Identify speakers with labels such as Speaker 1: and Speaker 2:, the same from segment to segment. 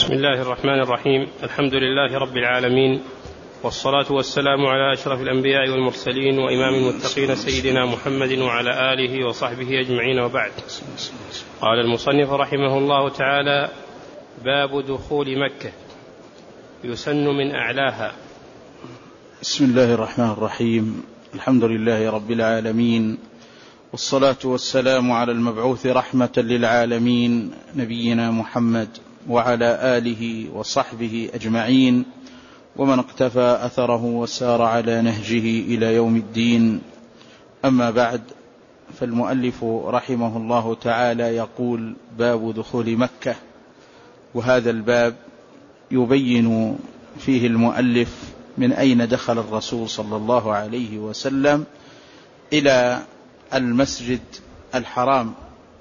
Speaker 1: بسم الله الرحمن الرحيم. الحمد لله رب العالمين، والصلاة والسلام على أشرف الأنبياء والمرسلين وإمام المتقين سيدنا محمد وعلى آله وصحبه أجمعين، وبعد. قال المصنف رحمه الله تعالى: باب دخول مكة، يسن من أعلاها.
Speaker 2: بسم الله الرحمن الرحيم. الحمد لله رب العالمين، والصلاة والسلام على المبعوث رحمة للعالمين نبينا محمد وعلى آله وصحبه أجمعين، ومن اقتفى أثره وسار على نهجه إلى يوم الدين. أما بعد، فالمؤلف رحمه الله تعالى يقول: باب دخول مكة. وهذا الباب يبين فيه المؤلف من أين دخل الرسول صلى الله عليه وسلم إلى المسجد الحرام،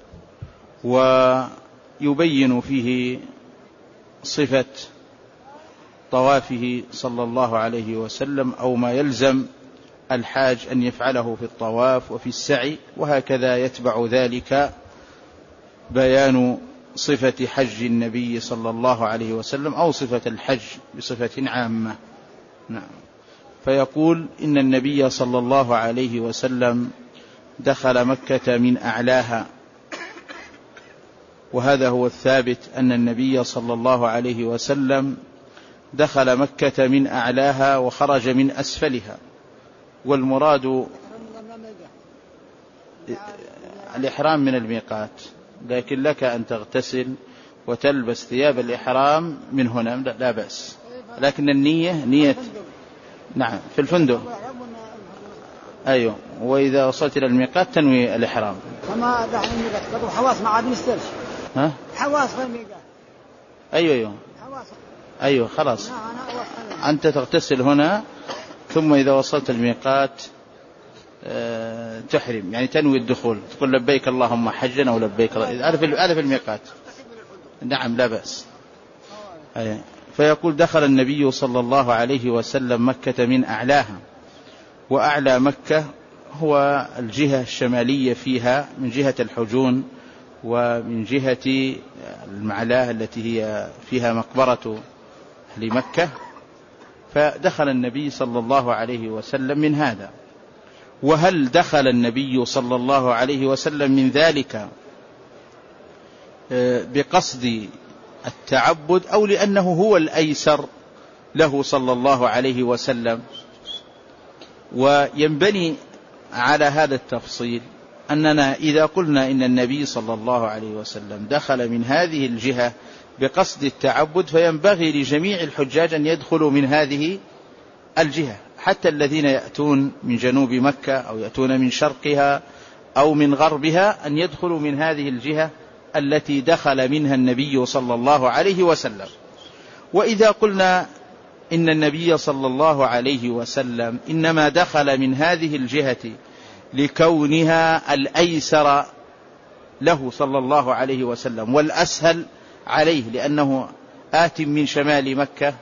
Speaker 2: ويبين فيه صفة طوافه صلى الله عليه وسلم، أو ما يلزم الحاج أن يفعله في الطواف وفي السعي، وهكذا يتبع ذلك بيان صفة حج النبي صلى الله عليه وسلم، أو صفة الحج بصفة عامة. نعم. فيقول: إن النبي صلى الله عليه وسلم دخل مكة من أعلاها. وهذا هو الثابت، أن النبي صلى الله عليه وسلم دخل مكة من أعلاها وخرج من أسفلها. والمراد الإحرام من الميقات، لكن لك أن تغتسل وتلبس ثياب الإحرام من هنا، لا بأس، لكن النية نية. نعم، في الفندق. أيوه، وإذا وصلت إلى الميقات تنوي الإحرام.
Speaker 3: كما دحين الميقات قبل حواس ما عاد نسترش.
Speaker 2: ها؟
Speaker 3: حواس غير ميقات.
Speaker 2: أيوه
Speaker 3: حواس.
Speaker 2: أيوه خلاص. أنت تغتسل هنا، ثم إذا وصلت الميقات تحرم، يعني تنوي الدخول، تقول لبيك اللهم حجا أو لبيك. ألف الميقات. نعم، لا بأس. أيوه. فيقول: دخل النبي صلى الله عليه وسلم مكة من أعلاها. وأعلى مكة هو الجهة الشمالية فيها، من جهة الحجون ومن جهة المعلاه التي هي فيها مقبرة أهل مكة. فدخل النبي صلى الله عليه وسلم من هذا. وهل دخل النبي صلى الله عليه وسلم من ذلك بقصد التعبد، أو لأنه هو الأيسر له صلى الله عليه وسلم؟ وينبني على هذا التفصيل أننا إذا قلنا إن النبي صلى الله عليه وسلم دخل من هذه الجهة بقصد التعبد، فينبغي لجميع الحجاج أن يدخلوا من هذه الجهة، حتى الذين يأتون من جنوب مكة أو يأتون من شرقها أو من غربها، أن يدخلوا من هذه الجهة التي دخل منها النبي صلى الله عليه وسلم. وإذا قلنا إن النبي صلى الله عليه وسلم إنما دخل من هذه الجهة لكونها الأيسر له صلى الله عليه وسلم والأسهل عليه، لأنه آت من شمال مكة،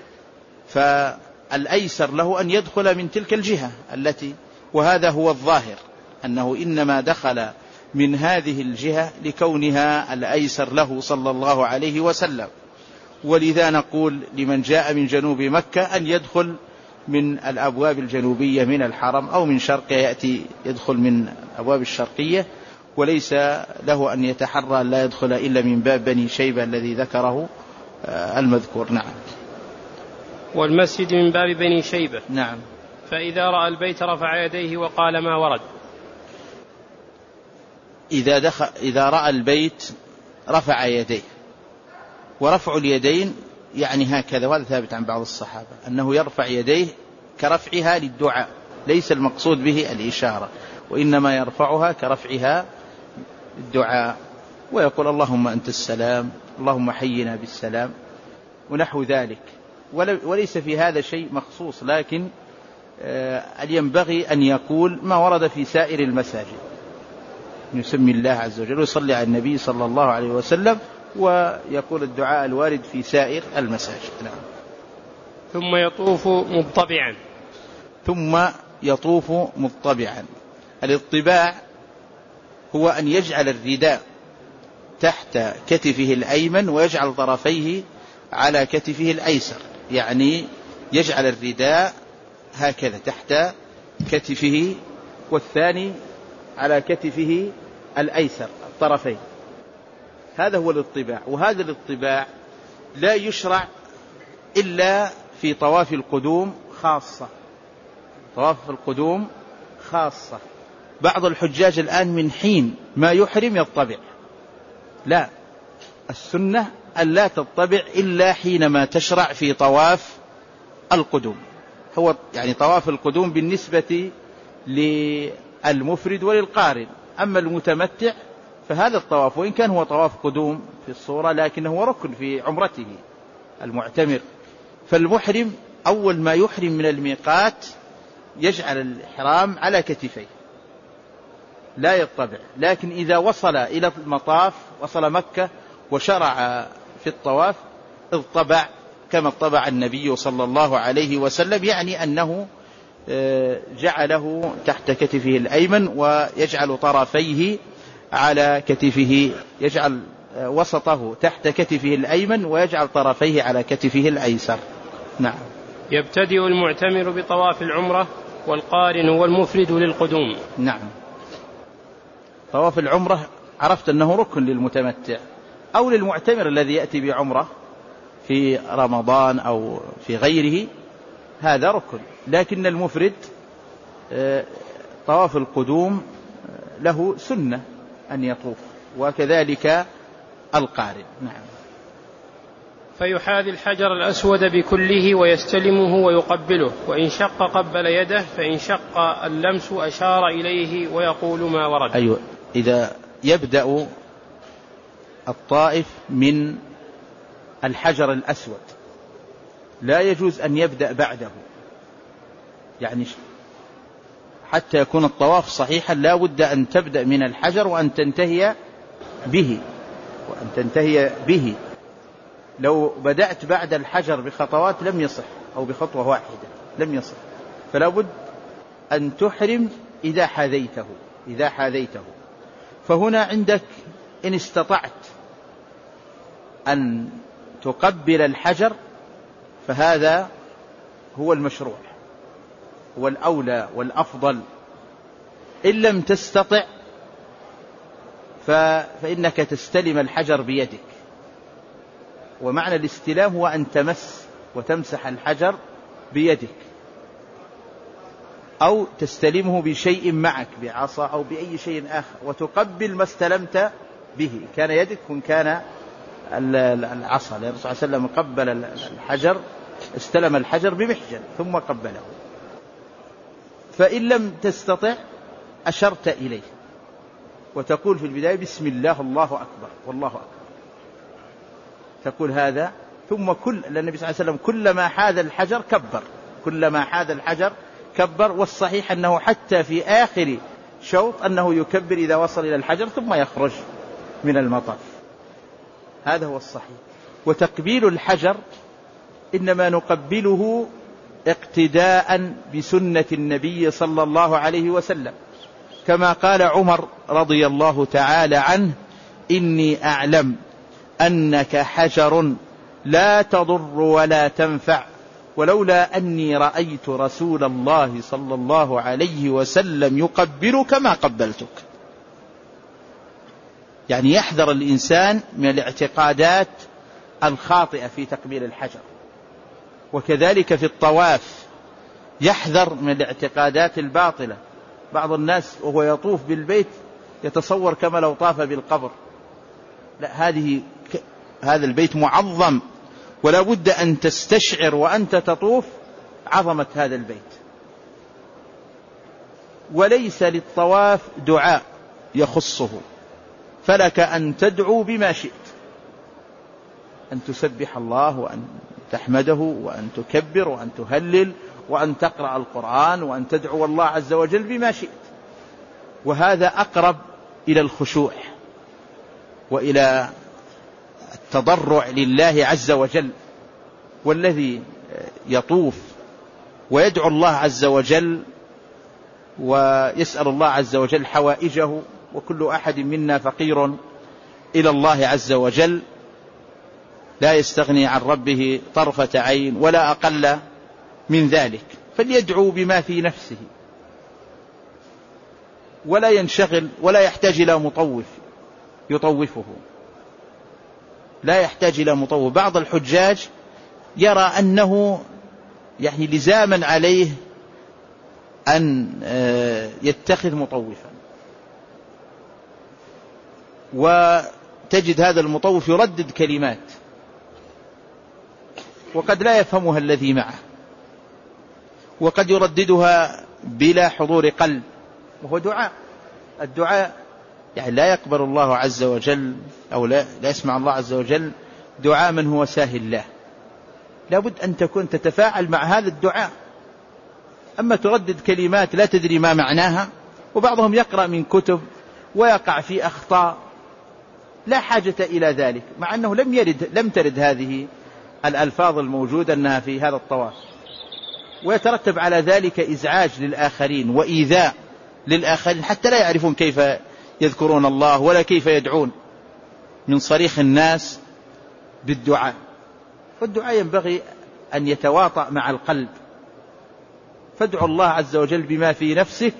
Speaker 2: فالأيسر له أن يدخل من تلك الجهة التي، وهذا هو الظاهر، أنه إنما دخل من هذه الجهة لكونها الأيسر له صلى الله عليه وسلم. ولذا نقول لمن جاء من جنوب مكة أن يدخل من الأبواب الجنوبية من الحرم، أو من شرقه يأتي يدخل من الأبواب الشرقية، وليس له أن يتحرى لا يدخل إلا من باب بني شيبة الذي ذكره المذكور. نعم.
Speaker 1: والمسجد من باب بني شيبة.
Speaker 2: نعم.
Speaker 1: فإذا رأى البيت رفع يديه وقال ما ورد.
Speaker 2: إذا رأى البيت رفع يديه. ورفع اليدين يعني هكذا، وهذا ثابت عن بعض الصحابة أنه يرفع يديه كرفعها للدعاء، ليس المقصود به الإشارة، وإنما يرفعها كرفعها للدعاء، ويقول: اللهم أنت السلام، اللهم حينا بالسلام، ونحو ذلك. وليس في هذا شيء مخصوص، لكن ينبغي أن يقول ما ورد في سائر المساجد، يسمي الله عز وجل ويصلي على النبي صلى الله عليه وسلم، ويقول الدعاء الوارد في سائر المساجد. نعم.
Speaker 1: ثم يطوف مضطبعا.
Speaker 2: ثم يطوف مضطبعا. الاضطباع هو أن يجعل الرداء تحت كتفه الأيمن ويجعل طرفيه على كتفه الأيسر، يعني يجعل الرداء هكذا تحت كتفه، والثاني على كتفه الأيسر الطرفين. هذا هو الاطباع. وهذا الاطباع لا يشرع إلا في طواف القدوم خاصة. طواف القدوم خاصة. بعض الحجاج الآن من حين ما يحرم يطبع. لا، السنة أن لا تطبع إلا حينما تشرع في طواف القدوم. هو يعني طواف القدوم بالنسبة للمفرد وللقارن. أما المتمتع فهذا الطواف وإن كان هو طواف قدوم في الصورة لكنه ركن في عمرته المعتمر. فالمحرم أول ما يحرم من الميقات يجعل الإحرام على كتفيه لا يطبع. لكن إذا وصل إلى المطاف، وصل مكة وشرع في الطواف، اطبع كما اطبع النبي صلى الله عليه وسلم، يعني أنه جعله تحت كتفه الأيمن ويجعل طرفيه على كتفه، يجعل وسطه تحت كتفه الأيمن ويجعل طرفيه على كتفه الأيسر. نعم.
Speaker 1: يبتدئ المعتمر بطواف العمرة والقارن والمفرد للقدوم.
Speaker 2: نعم. طواف العمرة عرفت أنه ركن للمتمتع أو للمعتمر الذي يأتي بعمرة في رمضان أو في غيره، هذا ركن. لكن المفرد طواف القدوم له سنة أن يطوف، وكذلك القارن. نعم.
Speaker 1: فيحاذي الحجر الأسود بكله ويستلمه ويقبله، وإن شق قبل يده، فإن شق اللمس أشار إليه ويقول ما ورد.
Speaker 2: أيوة. إذا يبدأ الطائف من الحجر الأسود لا يجوز أن يبدأ بعده، يعني حتى يكون الطواف صحيحا لا بد أن تبدأ من الحجر وأن تنتهي به. لو بدأت بعد الحجر بخطوات لم يصح، أو بخطوة واحدة لم يصح. فلا بد أن تحرم إذا حاذيته. فهنا عندك إن استطعت أن تقبل الحجر فهذا هو المشروع والأولى والأفضل. إن لم تستطع فإنك تستلم الحجر بيدك. ومعنى الاستلام هو أن تمس وتمسح الحجر بيدك، أو تستلمه بشيء معك، بعصا أو بأي شيء آخر، وتقبل ما استلمت به، كان يدك وإن كان العصا. لأن الرسول صلى الله عليه وسلم قبل الحجر، استلم الحجر بمحجن ثم قبله. فإن لم تستطع أشرت إليه وتقول في البداية بسم الله الله أكبر والله أكبر، تقول هذا. ثم لأن النبي صلى الله عليه وسلم كلما حاذ الحجر كبر. والصحيح أنه حتى في آخر شوط أنه يكبر إذا وصل إلى الحجر ثم يخرج من المطاف. هذا هو الصحيح. وتقبيل الحجر إنما نقبله اقتداء بسنة النبي صلى الله عليه وسلم، كما قال عمر رضي الله تعالى عنه: إني أعلم أنك حجر لا تضر ولا تنفع، ولولا أني رأيت رسول الله صلى الله عليه وسلم يقبلك ما قبلتك. يعني يحذر الإنسان من الاعتقادات الخاطئة في تقبيل الحجر. وكذلك في الطواف يحذر من الاعتقادات الباطلة. بعض الناس وهو يطوف بالبيت يتصور كما لو طاف بالقبر. لا، هذا البيت معظم، ولا بد أن تستشعر وأنت تطوف عظمة هذا البيت. وليس للطواف دعاء يخصه، فلك أن تدعو بما شئت، أن تسبح الله وأن تحمده وأن تكبر وأن تهلل وأن تقرأ القرآن وأن تدعو الله عز وجل بما شئت. وهذا أقرب إلى الخشوع وإلى التضرع لله عز وجل. والذي يطوف ويدعو الله عز وجل ويسأل الله عز وجل حوائجه، وكل أحد منا فقير إلى الله عز وجل، لا يستغني عن ربه طرفة عين ولا أقل من ذلك، فليدعو بما في نفسه ولا ينشغل ولا يحتاج إلى مطوف يطوفه، لا يحتاج إلى مطوف. بعض الحجاج يرى أنه يعني لزاما عليه أن يتخذ مطوفا، وتجد هذا المطوف يردد كلمات وقد لا يفهمها الذي معه، وقد يرددها بلا حضور قلب، وهو دعاء. الدعاء يعني لا يقبل الله عز وجل أو لا يسمع الله عز وجل دعاء من هو ساهل له، لابد أن تكون تتفاعل مع هذا الدعاء. أما تردد كلمات لا تدري ما معناها، وبعضهم يقرأ من كتب ويقع في أخطاء لا حاجة إلى ذلك، مع أنه لم ترد هذه الألفاظ الموجودة أنها في هذا الطواف، ويترتب على ذلك إزعاج للآخرين وإيذاء للآخرين حتى لا يعرفون كيف يذكرون الله ولا كيف يدعون من صريخ الناس بالدعاء. فالدعاء ينبغي أن يتواطأ مع القلب، فادعوا الله عز وجل بما في نفسك،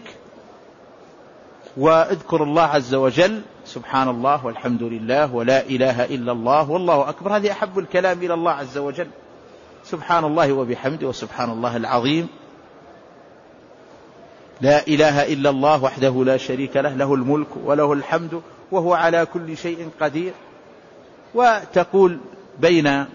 Speaker 2: واذكر الله عز وجل سبحان الله والحمد لله ولا إله إلا الله والله أكبر، هذه أحب الكلام إلى الله عز وجل، سبحان الله وبحمده وسبحان الله العظيم، لا إله إلا الله وحده لا شريك له، له الملك وله الحمد وهو على كل شيء قدير. وتقول بين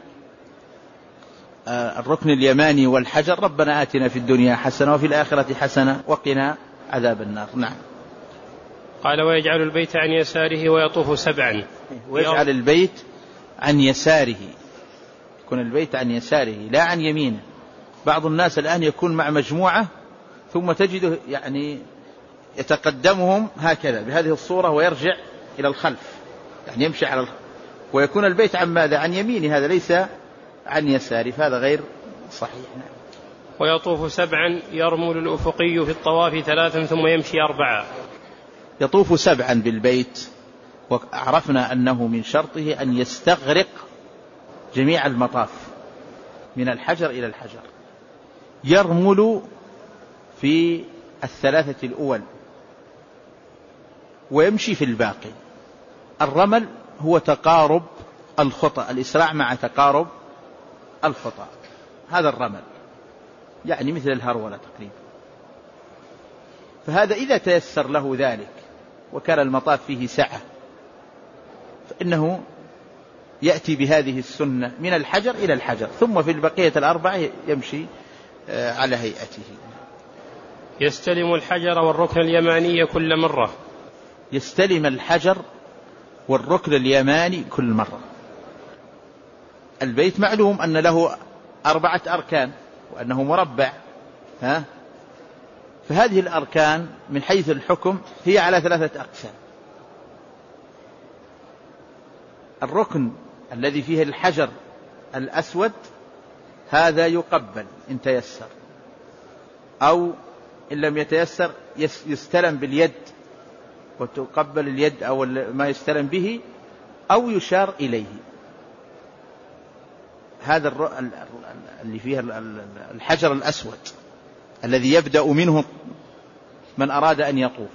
Speaker 2: الركن اليماني والحجر ربنا آتنا في الدنيا حسنة وفي الآخرة حسنة وقنا عذاب النار. نعم.
Speaker 1: قال ويجعل البيت عن يساره ويطوف 7.
Speaker 2: ويجعل البيت عن يساره، يكون البيت عن يساره لا عن يمينه. بعض الناس الآن يكون مع مجموعة ثم تجده يعني يتقدمهم هكذا بهذه الصورة ويرجع إلى الخلف، يعني يمشي على الخلف، ويكون البيت عن ماذا؟ عن يمينه، هذا ليس عن يساره، فهذا غير صحيح.
Speaker 1: ويطوف 7 يرمل الأفقي في الطواف 3 ثم يمشي 4.
Speaker 2: يطوف 7 بالبيت، وعرفنا أنه من شرطه أن يستغرق جميع المطاف من الحجر إلى الحجر. يرمل في 3 الأول ويمشي في الباقي. الرمل هو تقارب الخطى، الإسراع مع تقارب الخطى، هذا الرمل، يعني مثل الهرولة تقريبا. فهذا إذا تيسر له ذلك وكان المطاف فيه سعة فإنه يأتي بهذه السنة من الحجر إلى الحجر، ثم في البقية 4 يمشي على هيئته.
Speaker 1: يستلم الحجر والركن اليماني كل مرة.
Speaker 2: يستلم الحجر والركن اليماني كل مرة. البيت معلوم أن له 4 أركان وأنه مربع، فهذه الأركان من حيث الحكم هي على 3 أقسام. الركن الذي فيه الحجر الأسود هذا يقبل إن تيسر، أو إن لم يتيسر يستلم باليد وتقبل اليد أو ما يستلم به، أو يشار إليه. هذا اللي فيه الحجر الأسود الذي يبدأ منه من أراد أن يطوف.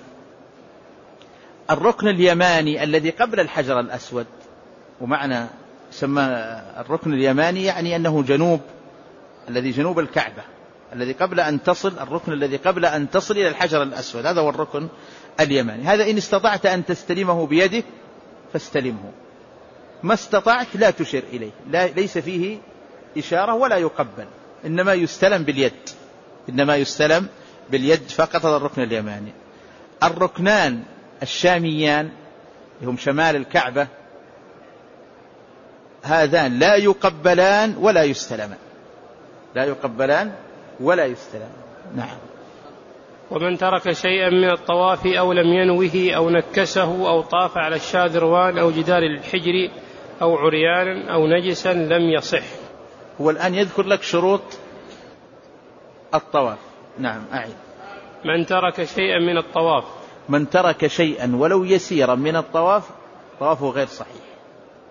Speaker 2: الركن اليماني الذي قبل الحجر الأسود، ومعنى سمى الركن اليماني يعني أنه الذي جنوب الكعبة، الذي قبل أن تصل، الركن الذي قبل أن تصل إلى الحجر الأسود، هذا هو الركن اليماني. هذا إن استطعت أن تستلمه بيدك فاستلمه، ما استطعت لا تشير إليه، ليس فيه إشارة ولا يقبل، إنما يستلم باليد فقط. هذا الركن اليماني. الركنان الشاميان هم شمال الكعبة، هذان لا يقبلان ولا يستلمان، نعم.
Speaker 1: ومن ترك شيئا من الطواف أو لم ينوه أو نكسه أو طاف على الشاذروان أو جدار الحجر أو عريانا أو نجسا لم يصح.
Speaker 2: هو الآن يذكر لك شروط الطواف. نعم أعيد.
Speaker 1: من ترك شيئا من الطواف،
Speaker 2: من ترك شيئا ولو يسيرا من الطواف طوافه غير صحيح.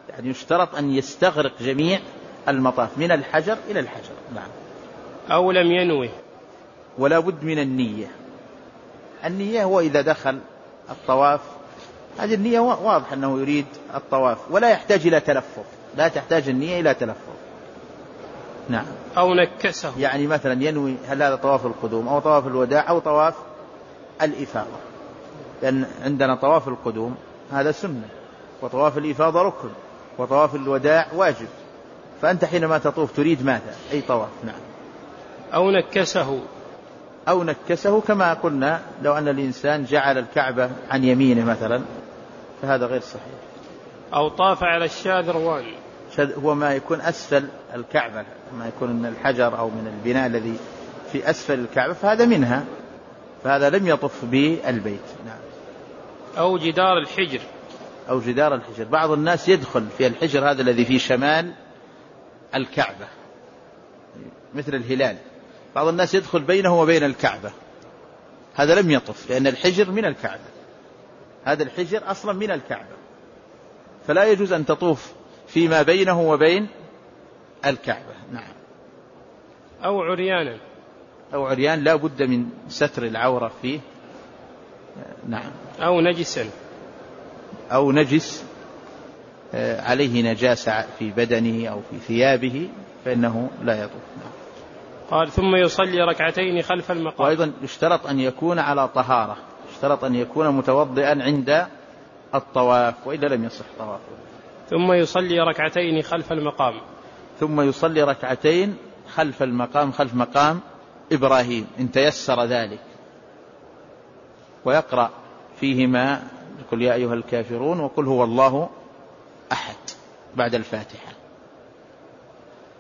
Speaker 2: يعني يشترط أن يستغرق جميع المطاف من الحجر إلى الحجر. نعم.
Speaker 1: أو لم ينوي.
Speaker 2: ولا بد من النية. النية هو إذا دخل الطواف، هذه النية واضح أنه يريد الطواف ولا يحتاج إلى تلفظ، لا تحتاج النية إلى تلفظ. نعم.
Speaker 1: أو نكسه،
Speaker 2: يعني مثلا ينوي هل هذا طواف القدوم أو طواف الوداع أو طواف الإفاضة، لأن عندنا طواف القدوم هذا سنة، وطواف الإفاضة ركن، وطواف الوداع واجب، فأنت حينما تطوف تريد ماذا؟ أي طواف. نعم.
Speaker 1: أو نكسه.
Speaker 2: أو نكسه كما قلنا لو أن الإنسان جعل الكعبة عن يمينه مثلا فهذا غير صحيح.
Speaker 1: أو طاف على الشاذروان،
Speaker 2: هو ما يكون أسفل الكعبة، ما يكون من الحجر أو من البناء الذي في أسفل الكعبة فهذا منها، فهذا لم يطف بالبيت. نعم.
Speaker 1: أو جدار الحجر.
Speaker 2: أو جدار الحجر. بعض الناس يدخل في الحجر هذا الذي في شمال الكعبة مثل الهلال، بعض الناس يدخل بينه وبين الكعبة، هذا لم يطف لأن الحجر من الكعبة، هذا الحجر أصلا من الكعبة، فلا يجوز أن تطوف فيما بينه وبين الكعبة. نعم.
Speaker 1: أو عريانا.
Speaker 2: أو عريان لا بد من ستر العورة فيه. نعم.
Speaker 1: أو نجسا.
Speaker 2: أو نجس عليه نجاسة في بدنه أو في ثيابه فإنه لا يطوف. نعم.
Speaker 1: قال ثم يصلي ركعتين خلف المقام.
Speaker 2: وأيضا يشترط أن يكون على طهارة، يشترط أن يكون متوضئا عند الطواف وإلا لم يصح طوافه.
Speaker 1: ثم يصلي ركعتين خلف المقام.
Speaker 2: ثم يصلي ركعتين خلف المقام، خلف مقام إبراهيم إن تيسر ذلك، ويقرأ فيهما قل يا أيها الكافرون وقل هو الله أحد بعد الفاتحة،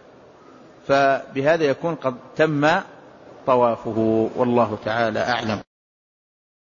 Speaker 2: فبهذا يكون قد تم طوافه، والله تعالى أعلم.